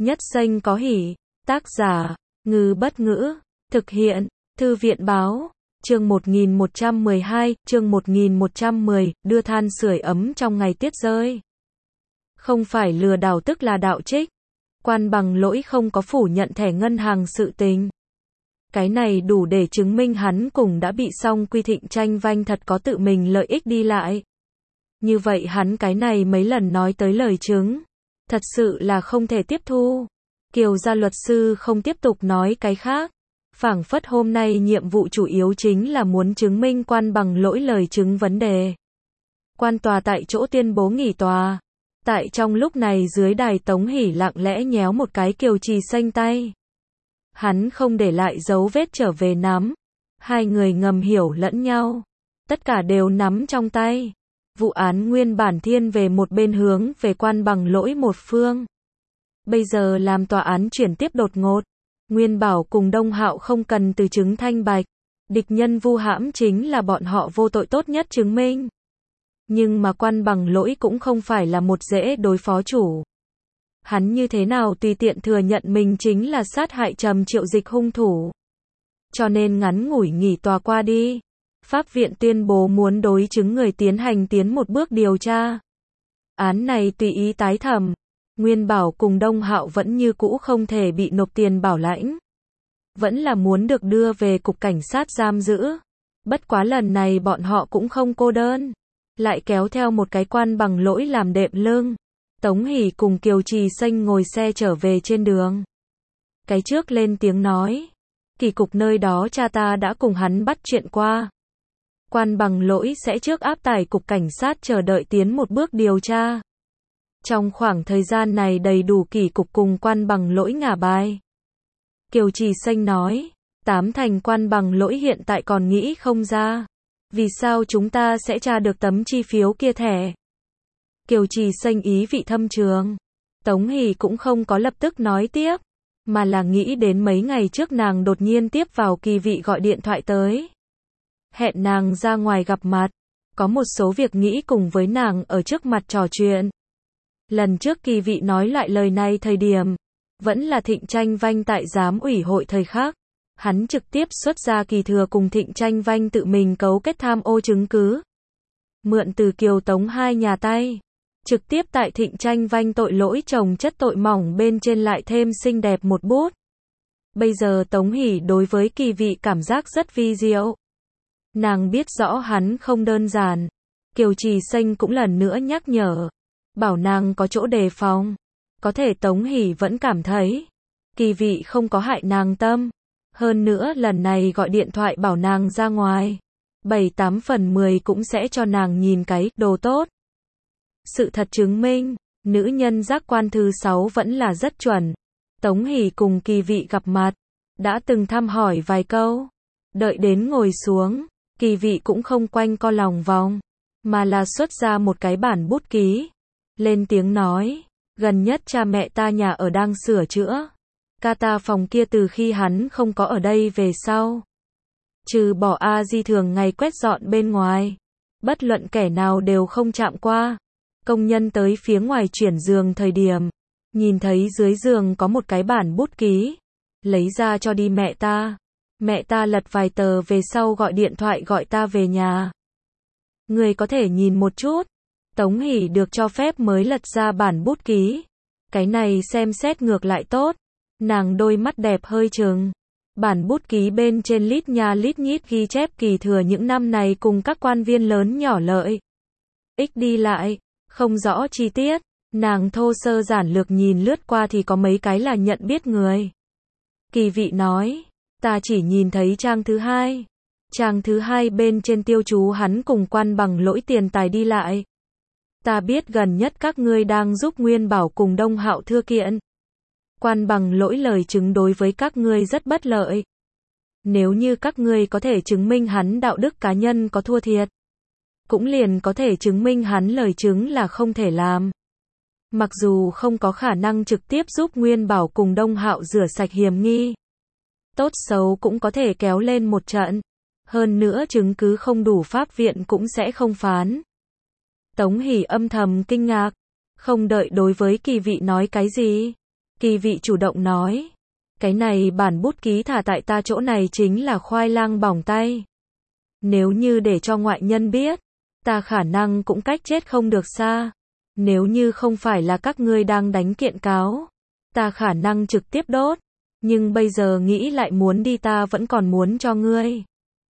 Nhất danh có hỷ. Tác giả, Ngư Bất Ngữ. Thực hiện, Thư viện Báo. Chương 1112, chương 1110, đưa than sưởi ấm trong ngày tuyết rơi. Không phải lừa đảo tức là đạo trích. Quan Bằng Lỗi không có phủ nhận thẻ ngân hàng sự tình. Cái này đủ để chứng minh hắn cùng đã bị Song Quy Thịnh tranh vanh thật có tự mình lợi ích đi lại. Như vậy hắn cái này mấy lần nói tới lời chứng, thật sự là không thể tiếp thu. Kiều gia luật sư không tiếp tục nói cái khác. Phảng phất hôm nay nhiệm vụ chủ yếu chính là muốn chứng minh Quan Bằng Lỗi lời chứng vấn đề. Quan tòa tại chỗ tuyên bố nghỉ tòa. Tại trong lúc này dưới đài Tống Hỷ lặng lẽ nhéo một cái Kiều Trì Xanh tay. Hắn không để lại dấu vết trở về nắm. Hai người ngầm hiểu lẫn nhau. Tất cả đều nắm trong tay. Vụ án nguyên bản thiên về một bên hướng về Quan Bằng Lỗi một phương. Bây giờ làm tòa án chuyển tiếp đột ngột. Nguyên Bảo cùng Đông Hạo không cần từ chứng thanh bạch. Địch nhân vu hãm chính là bọn họ vô tội tốt nhất chứng minh. Nhưng mà Quan Bằng Lỗi cũng không phải là một dễ đối phó chủ. Hắn như thế nào tùy tiện thừa nhận mình chính là sát hại Trầm Triệu Dịch hung thủ. Cho nên ngắn ngủi nghỉ tòa qua đi. Pháp viện tuyên bố muốn đối chứng người tiến một bước điều tra. Án này tùy ý tái thẩm. Nguyên Bảo cùng Đông Hạo vẫn như cũ không thể bị nộp tiền bảo lãnh. Vẫn là muốn được đưa về cục cảnh sát giam giữ. Bất quá lần này bọn họ cũng không cô đơn. Lại kéo theo một cái Quan Bằng Lỗi làm đệm lưng. Tống Hỷ cùng Kiều Trì Xanh ngồi xe trở về trên đường. Cái trước lên tiếng nói. Kỳ cục nơi đó cha ta đã cùng hắn bắt chuyện qua. Quan Bằng Lỗi sẽ trước áp tải cục cảnh sát chờ đợi tiến một bước điều tra. Trong khoảng thời gian này đầy đủ Kỳ cục cùng Quan Bằng Lỗi ngả bài. Kiều Trì Xanh nói. 80% Quan Bằng Lỗi hiện tại còn nghĩ không ra. Vì sao chúng ta sẽ tra được tấm chi phiếu kia thẻ? Kiều Trì Xanh ý vị thâm trường. Tống Hỷ cũng không có lập tức nói tiếp. Mà là nghĩ đến mấy ngày trước nàng đột nhiên tiếp vào Kỳ Vị gọi điện thoại tới. Hẹn nàng ra ngoài gặp mặt. Có một số việc nghĩ cùng với nàng ở trước mặt trò chuyện. Lần trước Kỳ Vị nói lại lời này thời điểm. Vẫn là Thịnh tranh vanh tại giám ủy hội thời khắc. Hắn trực tiếp xuất ra Kỳ Thừa cùng Thịnh tranh vanh tự mình cấu kết tham ô chứng cứ. Mượn từ Kiều Tống hai nhà tay. Trực tiếp tại Thịnh tranh vanh tội lỗi chồng chất tội mỏng bên trên lại thêm xinh đẹp một bút. Bây giờ Tống Hỷ đối với Kỳ Vị cảm giác rất vi diệu. Nàng biết rõ hắn không đơn giản. Kiều Trì Xanh cũng lần nữa nhắc nhở. Bảo nàng có chỗ đề phòng. Có thể Tống Hỷ vẫn cảm thấy. Kỳ Vị không có hại nàng tâm. Hơn nữa lần này gọi điện thoại bảo nàng ra ngoài. 7-8 phần 10 cũng sẽ cho nàng nhìn cái đồ tốt. Sự thật chứng minh, nữ nhân giác quan thứ 6 vẫn là rất chuẩn. Tống Hỷ cùng Kỳ Vị gặp mặt. Đã từng thăm hỏi vài câu. Đợi đến ngồi xuống. Kỳ Vị cũng không quanh co lòng vòng. Mà là xuất ra một cái bản bút ký. Lên tiếng nói. Gần nhất cha mẹ ta nhà ở đang sửa chữa. Ca ta phòng kia từ khi hắn không có ở đây về sau. Trừ bỏ A Di thường ngày quét dọn bên ngoài. Bất luận kẻ nào đều không chạm qua. Công nhân tới phía ngoài chuyển giường thời điểm. Nhìn thấy dưới giường có một cái bản bút ký. Lấy ra cho đi mẹ ta. Mẹ ta lật vài tờ về sau gọi điện thoại gọi ta về nhà. Người có thể nhìn một chút. Tống Hỷ được cho phép mới lật ra bản bút ký. Cái này xem xét ngược lại tốt. Nàng đôi mắt đẹp hơi trừng. Bản bút ký bên trên lít nha lít nhít ghi chép Kỳ Thừa những năm này cùng các quan viên lớn nhỏ lợi ích đi lại. Không rõ chi tiết. Nàng thô sơ giản lược nhìn lướt qua thì có mấy cái là nhận biết người. Kỳ Vị nói. Ta chỉ nhìn thấy trang thứ 2. Trang thứ 2 bên trên tiêu chú hắn cùng Quan Bằng Lỗi tiền tài đi lại. Ta biết gần nhất các ngươi đang giúp Nguyên Bảo cùng Đông Hạo thưa kiện. Quan Bằng Lỗi lời chứng đối với các ngươi rất bất lợi. Nếu như các ngươi có thể chứng minh hắn đạo đức cá nhân có thua thiệt. Cũng liền có thể chứng minh hắn lời chứng là không thể làm. Mặc dù không có khả năng trực tiếp giúp Nguyên Bảo cùng Đông Hạo rửa sạch hiểm nghi. Tốt xấu cũng có thể kéo lên một trận. Hơn nữa chứng cứ không đủ pháp viện cũng sẽ không phán. Tống Hỷ âm thầm kinh ngạc. Không đợi đối với Kỳ Vị nói cái gì. Kỳ vị chủ động nói. Cái này bản bút ký thả tại ta chỗ này chính là khoai lang bỏng tay. Nếu như để cho ngoại nhân biết, ta khả năng cũng cách chết không được xa. Nếu như không phải là các ngươi đang đánh kiện cáo, ta khả năng trực tiếp đốt. Nhưng bây giờ nghĩ lại muốn đi ta vẫn còn muốn cho ngươi.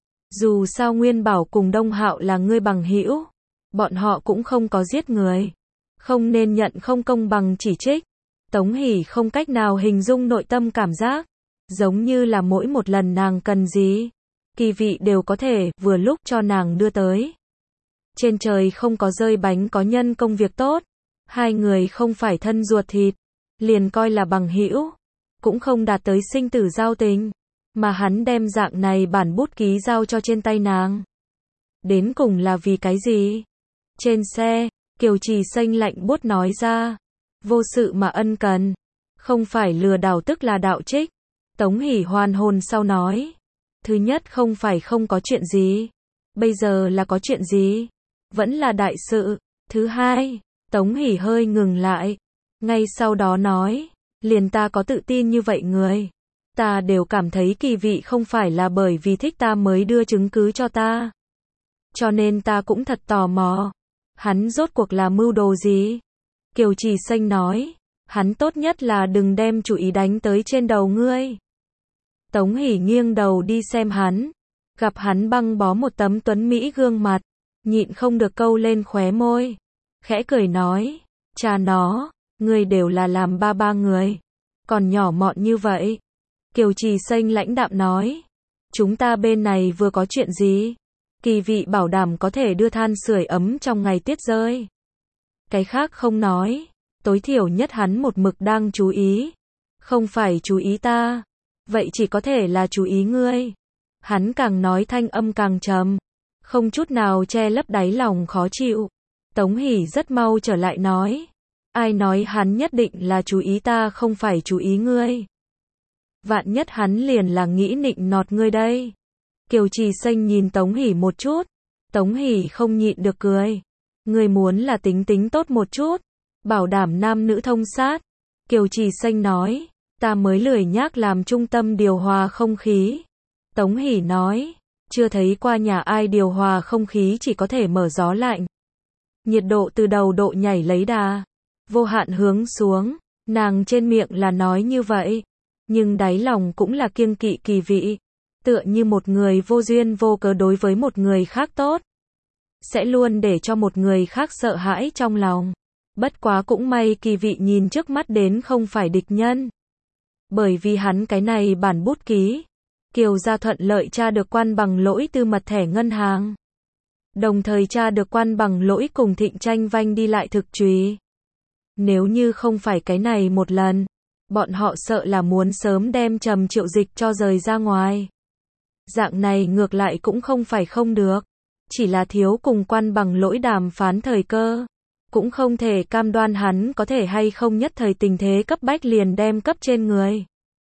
Dù sao Nguyên Bảo cùng Đông Hạo là ngươi bằng hữu, bọn họ cũng không có giết người. Không nên nhận không công bằng chỉ trích. Tống Hỷ không cách nào hình dung nội tâm cảm giác. Giống như là mỗi một lần nàng cần gì, Kỳ vị đều có thể vừa lúc cho nàng đưa tới. Trên trời không có rơi bánh có nhân công việc tốt. Hai người không phải thân ruột thịt, liền coi là bằng hữu, cũng không đạt tới sinh tử giao tình. Mà hắn đem dạng này bản bút ký giao cho trên tay nàng. Đến cùng là vì cái gì? Trên xe, Kiều Trì Xanh lạnh buốt nói ra. Vô sự mà ân cần. Không phải lừa đảo tức là đạo trích. Tống Hỷ hoàn hồn sau nói. Thứ nhất không phải không có chuyện gì. Bây giờ là có chuyện gì? Vẫn là đại sự. Thứ hai, Tống Hỷ hơi ngừng lại. Ngay sau đó nói. Liền ta có tự tin như vậy người. Ta đều cảm thấy Kỳ vị không phải là bởi vì thích ta mới đưa chứng cứ cho ta. Cho nên ta cũng thật tò mò. Hắn rốt cuộc là mưu đồ gì? Kiều Trì Xanh nói. Hắn tốt nhất là đừng đem chủ ý đánh tới trên đầu ngươi. Tống Hỷ nghiêng đầu đi xem hắn. Gặp hắn băng bó một tấm tuấn mỹ gương mặt. Nhịn không được câu lên khóe môi. Khẽ cười nói. Cha nó, ngươi đều là làm ba người. Còn nhỏ mọn như vậy. Kiều Trì Xanh lãnh đạm nói. Chúng ta bên này vừa có chuyện gì? Kỳ vị bảo đảm có thể đưa than sưởi ấm trong ngày tuyết rơi. Cái khác không nói. Tối thiểu nhất hắn một mực đang chú ý. Không phải chú ý ta. Vậy chỉ có thể là chú ý ngươi. Hắn càng nói thanh âm càng trầm. Không chút nào che lấp đáy lòng khó chịu. Tống Hỷ rất mau trở lại nói. Ai nói hắn nhất định là chú ý ta không phải chú ý ngươi. Vạn nhất hắn liền là nghĩ nịnh nọt ngươi đây. Kiều Trì Xanh nhìn Tống Hỷ một chút. Tống Hỷ không nhịn được cười. Ngươi muốn là tính tốt một chút. Bảo đảm nam nữ thông sát. Kiều Trì Xanh nói. Ta mới lười nhác làm trung tâm điều hòa không khí. Tống Hỷ nói. Chưa thấy qua nhà ai điều hòa không khí chỉ có thể mở gió lạnh. Nhiệt độ từ đầu độ nhảy lấy đà. Vô hạn hướng xuống. Nàng trên miệng là nói như vậy. Nhưng đáy lòng cũng là kiêng kỵ Kỳ vị. Tựa như một người vô duyên vô cớ đối với một người khác tốt. Sẽ luôn để cho một người khác sợ hãi trong lòng. Bất quá cũng may Kỳ vị nhìn trước mắt đến không phải địch nhân. Bởi vì hắn cái này bản bút ký. Kiều gia thuận lợi tra được quan bằng lỗi tư mật thẻ ngân hàng. Đồng thời tra được quan bằng lỗi cùng Thịnh tranh vanh đi lại thực trùy. Nếu như không phải cái này một lần, bọn họ sợ là muốn sớm đem Trầm Triệu Dịch cho rời ra ngoài. Dạng này ngược lại cũng không phải không được. Chỉ là thiếu cùng quan bằng lỗi đàm phán thời cơ. Cũng không thể cam đoan hắn có thể hay không nhất thời tình thế cấp bách liền đem cấp trên người.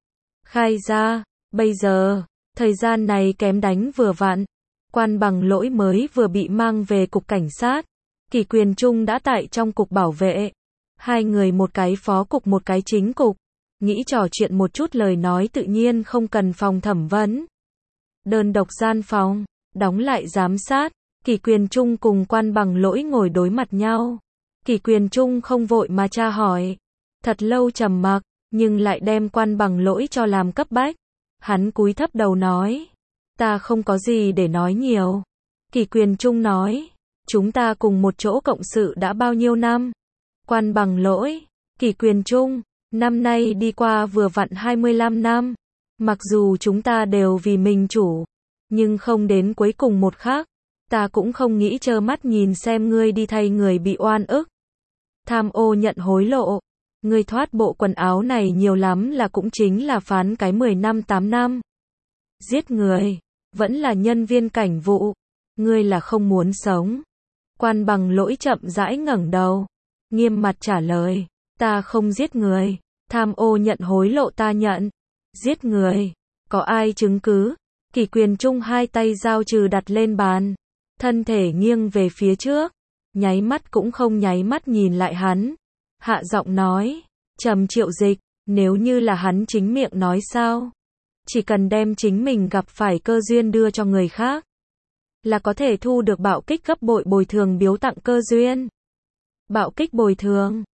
Khai ra, bây giờ, thời gian này kém đánh vừa vặn. Quan bằng lỗi mới vừa bị mang về cục cảnh sát. Kỷ Quyền Trung đã tại trong cục bảo vệ. Hai người một cái phó cục một cái chính cục. Nghĩ trò chuyện một chút lời nói tự nhiên không cần phòng thẩm vấn. Đơn độc gian phòng, đóng lại giám sát. Kỷ Quyền Trung cùng quan bằng lỗi ngồi đối mặt nhau. Kỷ Quyền Trung không vội mà tra hỏi. Thật lâu trầm mặc, nhưng lại đem quan bằng lỗi cho làm cấp bách. Hắn cúi thấp đầu nói. Ta không có gì để nói nhiều. Kỷ Quyền Trung nói. Chúng ta cùng một chỗ cộng sự đã bao nhiêu năm? Quan bằng lỗi. Kỷ Quyền Trung. Năm nay đi qua vừa vặn 25 năm. Mặc dù chúng ta đều vì mình chủ. Nhưng không đến cuối cùng một khắc. Ta cũng không nghĩ trơ mắt nhìn xem ngươi đi thay người bị oan ức. Tham ô nhận hối lộ. Ngươi thoát bộ quần áo này nhiều lắm là cũng chính là phán cái 10 năm 8 năm. Giết người. Vẫn là nhân viên cảnh vụ. Ngươi là không muốn sống. Quan bằng lỗi chậm rãi ngẩng đầu. Nghiêm mặt trả lời. Ta không giết người. Tham ô nhận hối lộ ta nhận. Giết người. Có ai chứng cứ? Kỷ Quyền Trung hai tay giao trừ đặt lên bàn. Thân thể nghiêng về phía trước. Nháy mắt cũng không nháy mắt nhìn lại hắn. Hạ giọng nói. Trầm Triệu Dịch. Nếu như là hắn chính miệng nói sao? Chỉ cần đem chính mình gặp phải cơ duyên đưa cho người khác, là có thể thu được bạo kích gấp bội bồi thường biếu tặng cơ duyên. Bạo kích bồi thường.